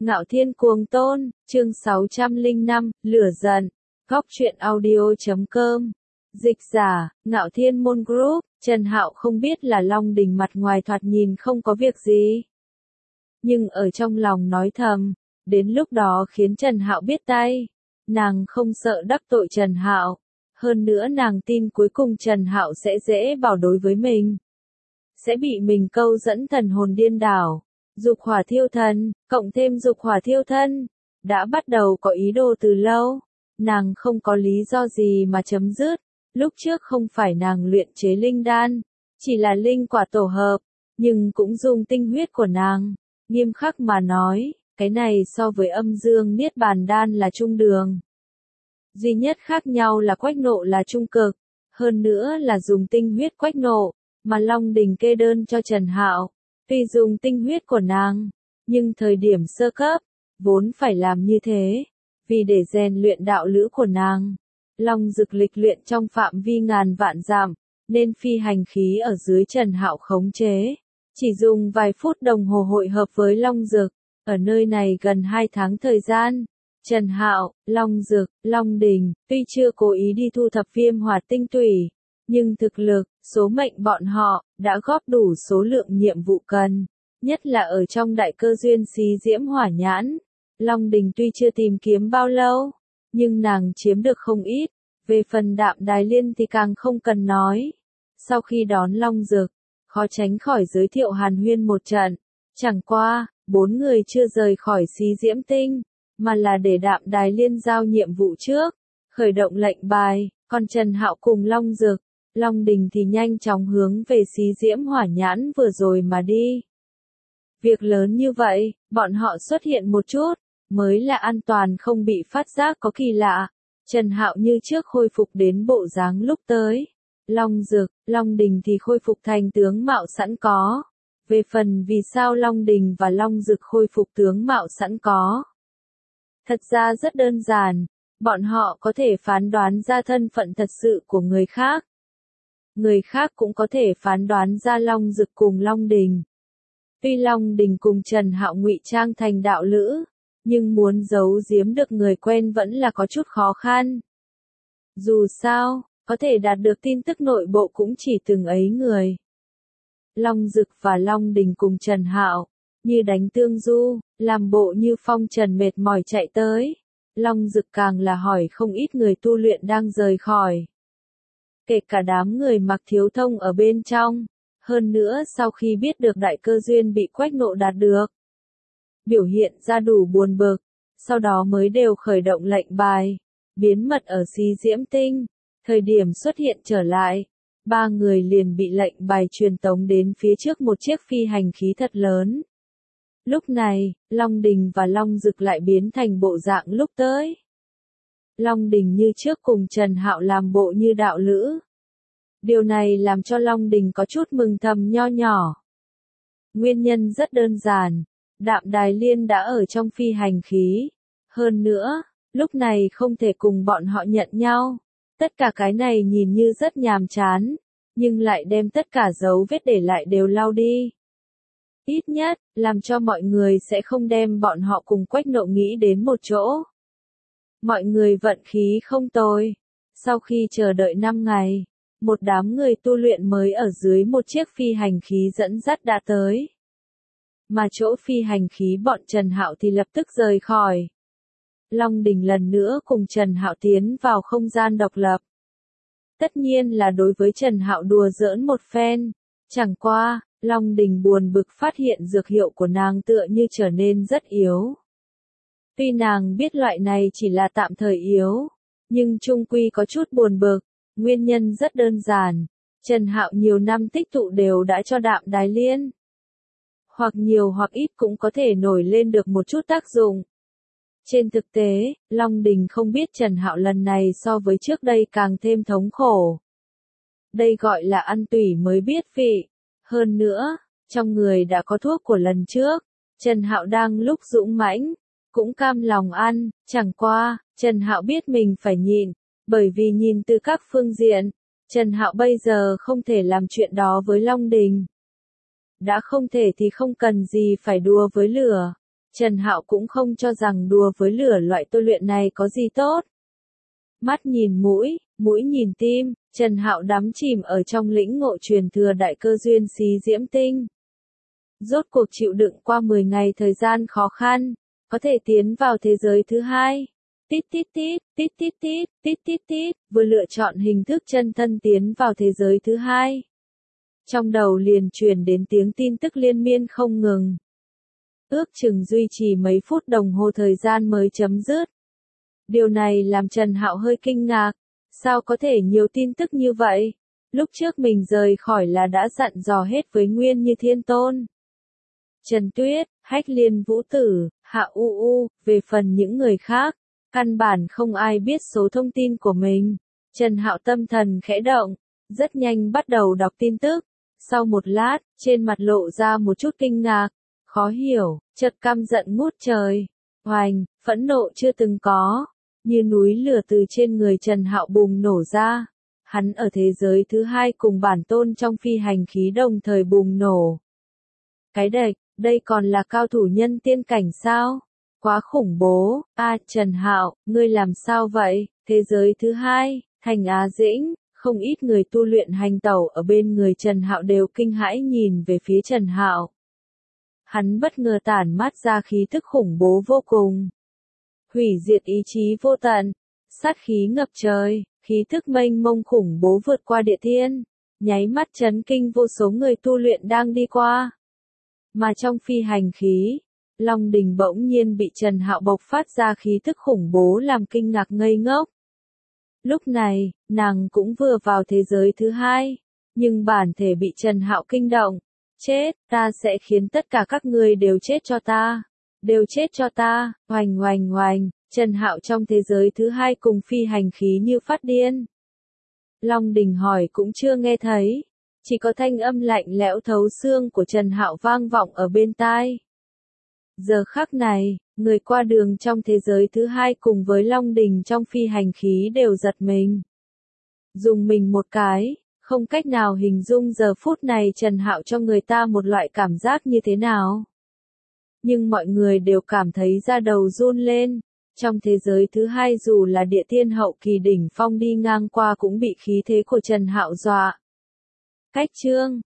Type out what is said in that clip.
Ngạo Thiên Cuồng Tôn, chương 605, Lửa Giận, Góc truyện audio.com. Dịch giả, Ngạo Thiên Môn Group. Trần Hạo không biết là Long Đình mặt ngoài thoạt nhìn không có việc gì, nhưng ở trong lòng nói thầm, đến lúc đó khiến Trần Hạo biết tay. Nàng không sợ đắc tội Trần Hạo, hơn nữa nàng tin cuối cùng Trần Hạo sẽ dễ bảo đối với mình, sẽ bị mình câu dẫn thần hồn điên đảo. Dục hỏa thiêu thần, cộng thêm dục hỏa thiêu thân, đã bắt đầu có ý đồ từ lâu, nàng không có lý do gì mà chấm dứt. Lúc trước không phải nàng luyện chế linh đan, chỉ là linh quả tổ hợp, nhưng cũng dùng tinh huyết của nàng. Nghiêm khắc mà nói, cái này so với âm dương niết bàn đan là trung đường. Duy nhất khác nhau là quách nộ là trung cực, hơn nữa là dùng tinh huyết quách nộ, mà Long Đình kê đơn cho Trần Hạo. Tuy dùng tinh huyết của nàng, nhưng thời điểm sơ cấp, vốn phải làm như thế, vì để rèn luyện đạo lữ của nàng. Long Dực lịch luyện trong phạm vi ngàn vạn dặm, nên phi hành khí ở dưới Trần Hạo khống chế. Chỉ dùng vài phút đồng hồ hội hợp với Long Dực, ở nơi này gần 2 tháng thời gian. Trần Hạo, Long Dực, Long Đình, tuy chưa cố ý đi thu thập viêm hỏa tinh tủy, nhưng thực lực, số mệnh bọn họ, đã góp đủ số lượng nhiệm vụ cần, nhất là ở trong đại cơ duyên xí diễm hỏa nhãn. Long Đình tuy chưa tìm kiếm bao lâu, nhưng nàng chiếm được không ít, về phần Đạm Đài Liên thì càng không cần nói. Sau khi đón Long Dực, khó tránh khỏi giới thiệu hàn huyên một trận, chẳng qua, 4 người chưa rời khỏi xí diễm tinh, mà là để Đạm Đài Liên giao nhiệm vụ trước, khởi động lệnh bài, còn Trần Hạo cùng Long Dực, Long Đình thì nhanh chóng hướng về xí diễm hỏa nhãn vừa rồi mà đi. Việc lớn như vậy, bọn họ xuất hiện một chút, mới là an toàn không bị phát giác có kỳ lạ. Trần Hạo như trước khôi phục đến bộ dáng lúc tới. Long Dực, Long Đình thì khôi phục thành tướng mạo sẵn có. Về phần vì sao Long Đình và Long Dực khôi phục tướng mạo sẵn có, thật ra rất đơn giản, bọn họ có thể phán đoán ra thân phận thật sự của người khác. Người khác cũng có thể phán đoán ra Long Dực cùng Long Đình. Tuy Long Đình cùng Trần Hạo ngụy trang thành đạo lữ, nhưng muốn giấu giếm được người quen vẫn là có chút khó khăn. Dù sao, có thể đạt được tin tức nội bộ cũng chỉ từng ấy người. Long Dực và Long Đình cùng Trần Hạo, như đánh tương du, làm bộ như phong trần mệt mỏi chạy tới. Long Dực càng là hỏi không ít người tu luyện đang rời khỏi, kể cả đám người mặc thiếu thông ở bên trong. Hơn nữa sau khi biết được đại cơ duyên bị quách nộ đạt được, biểu hiện ra đủ buồn bực, sau đó mới đều khởi động lệnh bài, biến mật ở xí diễm tinh. Thời điểm xuất hiện trở lại, 3 người liền bị lệnh bài truyền tống đến phía trước một chiếc phi hành khí thật lớn. Lúc này, Long Đình và Long Dực lại biến thành bộ dạng lúc tới. Long Đình như trước cùng Trần Hạo làm bộ như đạo lữ. Điều này làm cho Long Đình có chút mừng thầm nho nhỏ. Nguyên nhân rất đơn giản, Đạm Đài Liên đã ở trong phi hành khí. Hơn nữa, lúc này không thể cùng bọn họ nhận nhau. Tất cả cái này nhìn như rất nhàm chán, nhưng lại đem tất cả dấu vết để lại đều lau đi. Ít nhất, làm cho mọi người sẽ không đem bọn họ cùng quách nộ nghĩ đến một chỗ. Mọi người vận khí không tồi. Sau khi chờ đợi 5 ngày, một đám người tu luyện mới ở dưới một chiếc phi hành khí dẫn dắt đã tới. Mà chỗ phi hành khí bọn Trần Hạo thì lập tức rời khỏi. Long Đình lần nữa cùng Trần Hạo tiến vào không gian độc lập. Tất nhiên là đối với Trần Hạo đùa giỡn một phen. Chẳng qua, Long Đình buồn bực phát hiện dược hiệu của nàng tựa như trở nên rất yếu. Tuy nàng biết loại này chỉ là tạm thời yếu, nhưng chung quy có chút buồn bực. Nguyên nhân rất đơn giản, Trần Hạo nhiều năm tích tụ đều đã cho Đạm Đài Liên. Hoặc nhiều hoặc ít cũng có thể nổi lên được một chút tác dụng. Trên thực tế, Long Đình không biết Trần Hạo lần này so với trước đây càng thêm thống khổ. Đây gọi là ăn tủy mới biết vị. Hơn nữa, trong người đã có thuốc của lần trước, Trần Hạo đang lúc dũng mãnh, cũng cam lòng ăn, chẳng qua, Trần Hạo biết mình phải nhịn, bởi vì nhìn từ các phương diện, Trần Hạo bây giờ không thể làm chuyện đó với Long Đình. Đã không thể thì không cần gì phải đùa với lửa. Trần Hạo cũng không cho rằng đùa với lửa loại tôi luyện này có gì tốt. Mắt nhìn mũi, mũi nhìn tim, Trần Hạo đắm chìm ở trong lĩnh ngộ truyền thừa đại cơ duyên xí diễm tinh. Rốt cuộc chịu đựng qua 10 ngày thời gian khó khăn, có thể tiến vào thế giới thứ hai. Tít tít tít, tít tít tít, tít tít tít, vừa lựa chọn hình thức chân thân tiến vào thế giới thứ hai. Trong đầu liền truyền đến tiếng tin tức liên miên không ngừng. Ước chừng duy trì mấy phút đồng hồ thời gian mới chấm dứt. Điều này làm Trần Hạo hơi kinh ngạc, sao có thể nhiều tin tức như vậy? Lúc trước mình rời khỏi là đã dặn dò hết với Nguyên Như Thiên Tôn, Trần Tuyết, Hách Liên Vũ Tử, Hạ U U, về phần những người khác, căn bản không ai biết số thông tin của mình. Trần Hạo tâm thần khẽ động, rất nhanh bắt đầu đọc tin tức. Sau một lát, trên mặt lộ ra một chút kinh ngạc, khó hiểu, chợt căm giận ngút trời. Hoành, phẫn nộ chưa từng có, như núi lửa từ trên người Trần Hạo bùng nổ ra. Hắn ở thế giới thứ hai cùng bản tôn trong phi hành khí đồng thời bùng nổ. Cái đệch, đây còn là cao thủ nhân tiên cảnh sao? Quá khủng bố. Trần Hạo, ngươi làm sao vậy? Thế giới thứ hai, thành Á Dĩnh, không ít người tu luyện hành tẩu ở bên người Trần Hạo đều kinh hãi nhìn về phía Trần Hạo. Hắn bất ngờ tản mát ra khí thức khủng bố vô cùng. Hủy diệt ý chí vô tận, sát khí ngập trời, khí thức mênh mông khủng bố vượt qua địa thiên, nháy mắt chấn kinh vô số người tu luyện đang đi qua. Mà trong phi hành khí, Long Đình bỗng nhiên bị Trần Hạo bộc phát ra khí thức khủng bố làm kinh ngạc ngây ngốc. Lúc này, nàng cũng vừa vào thế giới thứ hai, nhưng bản thể bị Trần Hạo kinh động. Chết, ta sẽ khiến tất cả các ngươi đều chết cho ta. Đều chết cho ta, oành oành oành, Trần Hạo trong thế giới thứ hai cùng phi hành khí như phát điên. Long Đình hỏi cũng chưa nghe thấy, chỉ có thanh âm lạnh lẽo thấu xương của Trần Hạo vang vọng ở bên tai. Giờ khắc này, người qua đường trong thế giới thứ hai cùng với Long Đình trong phi hành khí đều giật mình. Dùng mình một cái, không cách nào hình dung giờ phút này Trần Hạo cho người ta một loại cảm giác như thế nào. Nhưng mọi người đều cảm thấy da đầu run lên. Trong thế giới thứ hai dù là địa thiên hậu kỳ đỉnh phong đi ngang qua cũng bị khí thế của Trần Hạo dọa. Cách chương